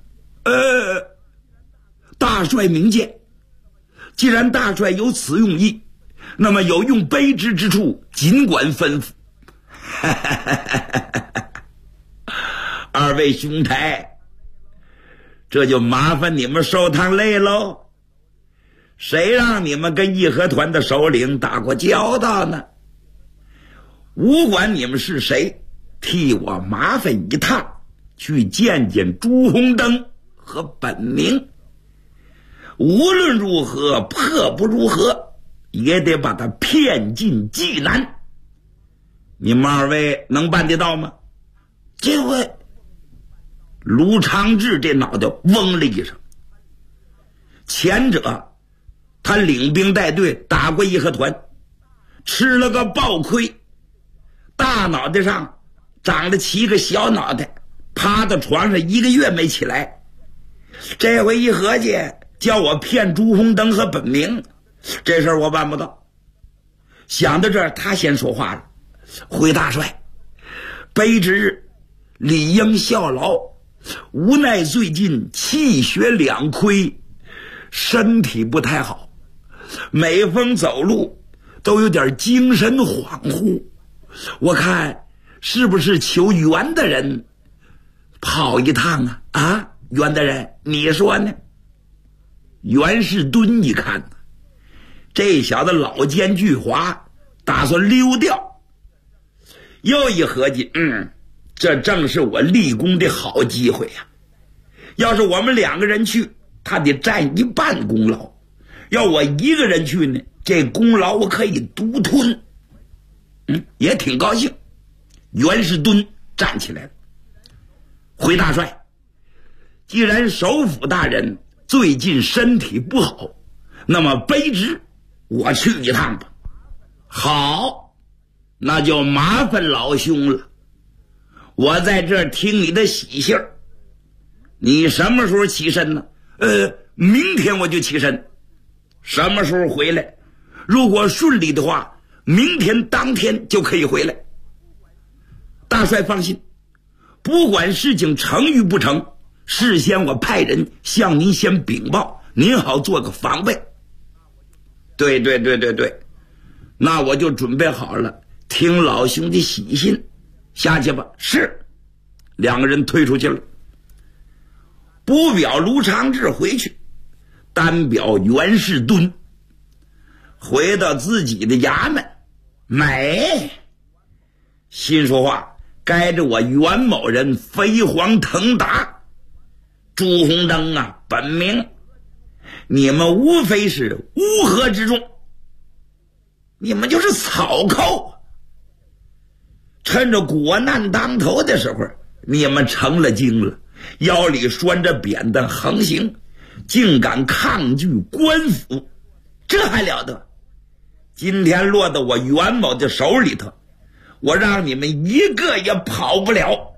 大帅明鉴。既然大帅有此用意，那么有用卑职之处，尽管吩咐。2位兄台，这就麻烦你们受趟累喽。谁让你们跟义和团的首领打过交道呢？无管你们是谁，替我麻烦一趟，去见见朱红灯和本名。无论如何，破不如何，也得把他骗进济南。你们2位能办得到吗？这回卢昌志这脑袋嗡了一声。前者他领兵带队打过义和团，吃了个暴亏，大脑袋上长了7个小脑袋，趴到床上1个月没起来。这回一合计，叫我骗朱红灯和本名，这事儿我办不到。想到这儿，他先说话了：回大帅，卑职理应效劳，无奈最近气血两亏，身体不太好，每逢走路都有点精神恍惚。我看是不是求袁大人跑一趟啊？袁大人，你说呢？ 袁世敦一看，这小子老奸巨猾，打算溜掉。又一合计，这正是我立功的好机会呀！要是我们2个人去，他得占1半功劳；要我1个人去呢，这功劳我可以独吞。也挺高兴。袁世敦站起来了，回大帅，既然首辅大人最近身体不好，那么卑职我去一趟吧。好，那就麻烦老兄了。我在这儿听你的喜信儿。你什么时候起身呢？明天我就起身。什么时候回来？如果顺利的话，明天当天就可以回来。大帅放心，不管事情成与不成，事先我派人向您先禀报，您好做个防备。对，那我就准备好了，听老兄的喜信，下去吧。是，2个人退出去了。不表卢长志回去，单表袁世敦。回到自己的衙门，美，心说话，该着我袁某人飞黄腾达。朱鸿登啊，本名，你们无非是乌合之众，你们就是草寇。趁着国难当头的时候，你们成了精了，腰里拴着扁担横行，竟敢抗拒官府，这还了得！今天落到我袁某的手里头，我让你们一个也跑不了。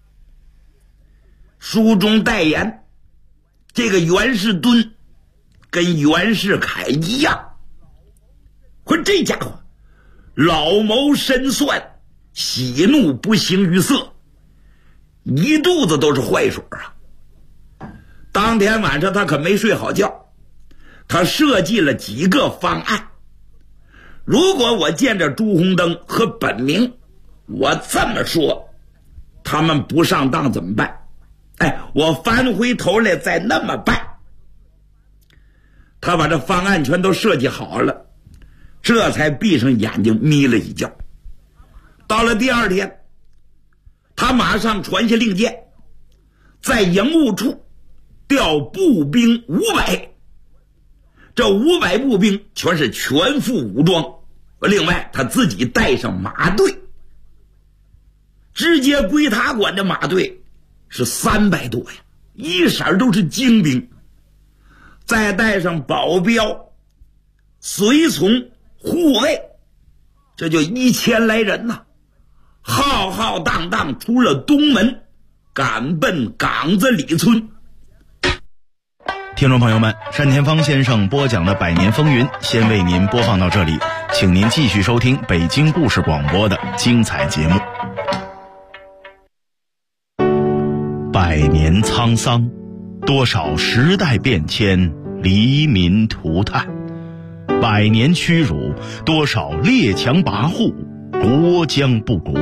书中代言，这个袁世敦跟袁世凯一样，这家伙老谋深算，喜怒不形于色，一肚子都是坏水啊。当天晚上他可没睡好觉，他设计了几个方案。如果我见着朱鸿登和本明，我这么说，他们不上当怎么办？我翻回头来再那么办。他把这方案全都设计好了，这才闭上眼睛眯了一觉。到了第2天，他马上传下令箭，在营务处调步兵500，这500步兵全是全副武装，另外他自己带上马队，直接归他管的马队是300多呀，一色都是精兵，再带上保镖、随从、护卫，这就1000来人呐，浩浩荡荡出了东门，赶奔岗子里村。 听众朋友们，单田芳先生播讲的百年风云先为您播放到这里，请您继续收听北京故事广播的精彩节目。100年沧桑，多少时代变迁，黎民涂炭；100年屈辱，多少列强跋扈，国将不国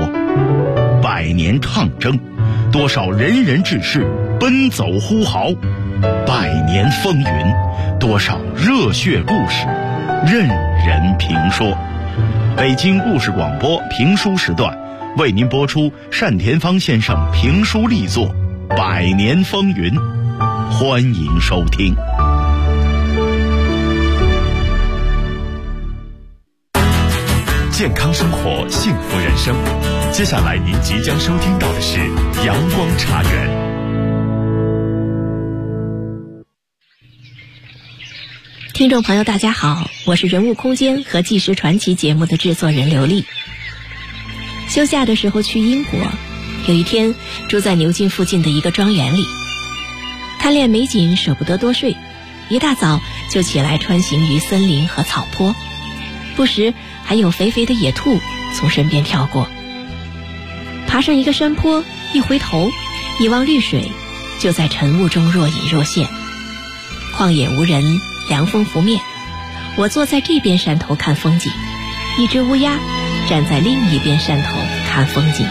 ；100年抗争，多少仁人志士奔走呼号；100年风云，多少热血故事任人评说。北京故事广播评书时段为您播出单田芳先生评书力作《100年风云》，欢迎收听。 健康生活，幸福人生。接下来您即将收听到的是阳光茶园。 听众朋友大家好，我是人物空间和纪实传奇节目的制作人刘丽。休假的时候去英国，有一天住在牛津附近的一个庄园里，贪恋美景舍不得多睡，一大早就起来穿行于森林和草坡，不时还有肥肥的野兔从身边跳过。爬上一个山坡，一回头一望绿水，就在晨雾中若隐若现。旷野无人，凉风拂面，我坐在这边山头看风景，一只乌鸦站在另一边山头看风景。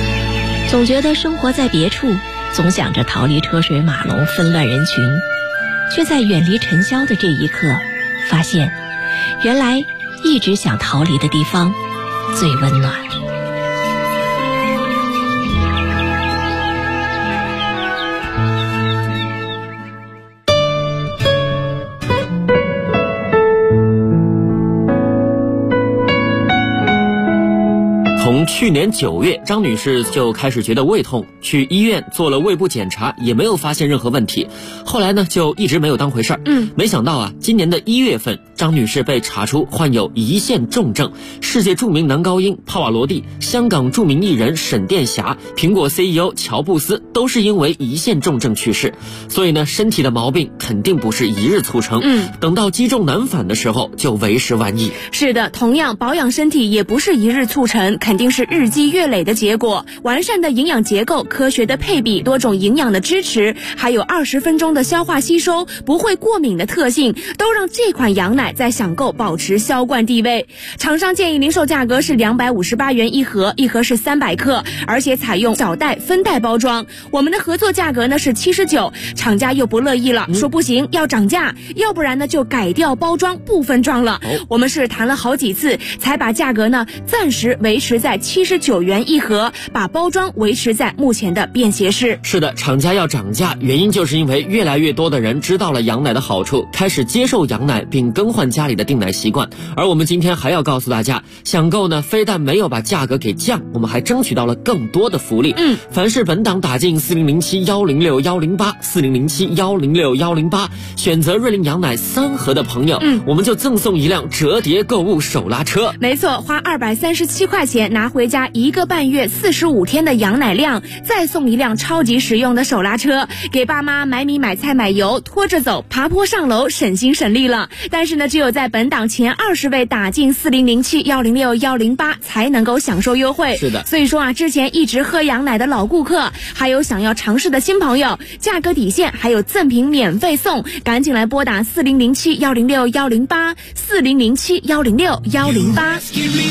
总觉得生活在别处，总想着逃离车水马龙纷乱人群， 却在远离尘嚣的这一刻，发现原来一直想逃离的地方最温暖。 从去年9月，张女士就开始觉得胃痛，去医院做了胃部检查，也没有发现任何问题。后来呢，就一直没有当回事儿。没想到啊，今年的1月份，张女士被查出患有胰腺重症。世界著名男高音帕瓦罗蒂、香港著名艺人沈殿霞、苹果 CEO 乔布斯都是因为胰腺重症去世。所以呢，身体的毛病肯定不是一日促成。等到积重难返的时候，就为时晚矣。 是的，同样保养身体也不是一日促成，肯定是日积月累的结果。完善的营养结构、科学的配比、多种营养的支持，还有20分钟的消化吸收、不会过敏的特性，都让这款羊奶在享购保持销冠地位。厂商建议零售价格是258元一盒，一盒是300克，而且采用小袋分袋包装。我们的合作价格呢是79，厂家又不乐意了，说不行，要涨价，要不然呢就改掉包装不分装了。我们是谈了好几次，才把价格呢暂时维持在79元一盒，把包装维持在目前的便携式。 是的，厂家要涨价，原因就是因为越来越多的人知道了羊奶的好处，开始接受羊奶，并更换家里的订奶习惯。而我们今天还要告诉大家，享购呢非但没有把价格给降，我们还争取到了更多的福利。凡是本档打进40071061084007106108，选择瑞麟羊奶3盒的朋友，我们就赠送一辆折叠购物手拉车。 没错，花237块钱拿回家1个半月45天的羊奶量，再送一辆超级实用的手拉车，给爸妈买米买菜买油，拖着走，爬坡上楼，省心省力了。但是呢，只有在本档前20位打进4007106108才能够享受优惠。 是的， 所以说啊，之前一直喝羊奶的老顾客，还有想要尝试的新朋友，价格底线还有赠品免费送，赶紧来拨打4007106108 4007106108。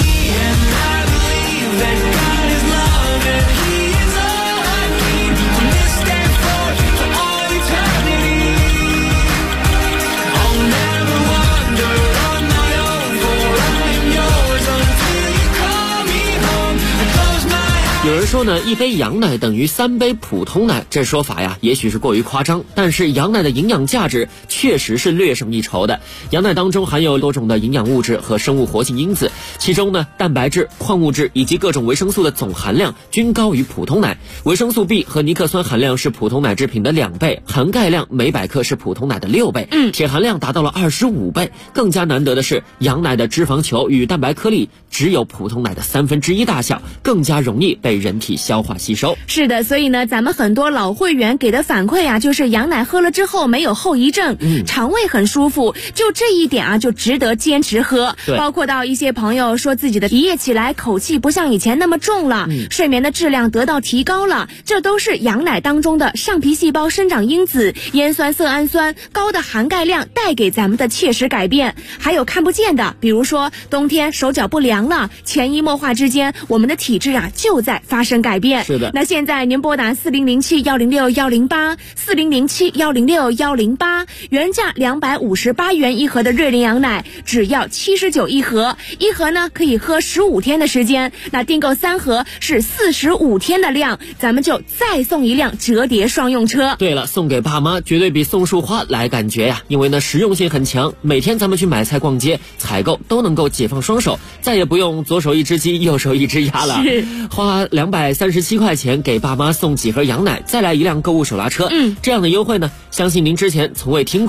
有人说呢，一杯羊奶等于3杯普通奶，这说法呀也许是过于夸张，但是羊奶的营养价值确实是略胜一筹的。羊奶当中含有多种的营养物质和生物活性因子，其中呢，蛋白质、矿物质以及各种维生素的总含量均高于普通奶。维生素 B 和尼克酸含量是普通奶制品的2倍，含钙量每100克是普通奶的6倍，铁含量达到了25倍。更加难得的是，羊奶的脂肪球与蛋白颗粒只有普通奶的1/3大小，更加容易被人体消化吸收。 是的，所以呢，咱们很多老会员给的反馈啊，就是羊奶喝了之后没有后遗症，肠胃很舒服，就这一点啊，就值得坚持喝。包括到一些朋友说自己的一夜起来口气不像以前那么重了，睡眠的质量得到提高了，这都是羊奶当中的上皮细胞生长因子、烟酸色氨酸高的含钙量带给咱们的切实改变。还有看不见的，比如说冬天手脚不凉了，潜移默化之间，我们的体质啊就在发生改变。 是的， 那现在您拨打4007106108 4007106108，原价258元一盒的瑞麟羊奶，只要79一盒，一盒呢可以喝15天的时间，那订购3盒是45天的量，咱们就再送一辆折叠双用车。 对了，送给爸妈绝对比送束花来感觉呀，因为呢实用性很强，每天咱们去买菜逛街采购都能够解放双手，再也不用左手一只鸡右手一只鸭了，花237块钱给爸妈送几盒羊奶，再来一辆购物手拉车，这样的优惠呢，相信您之前从未听过。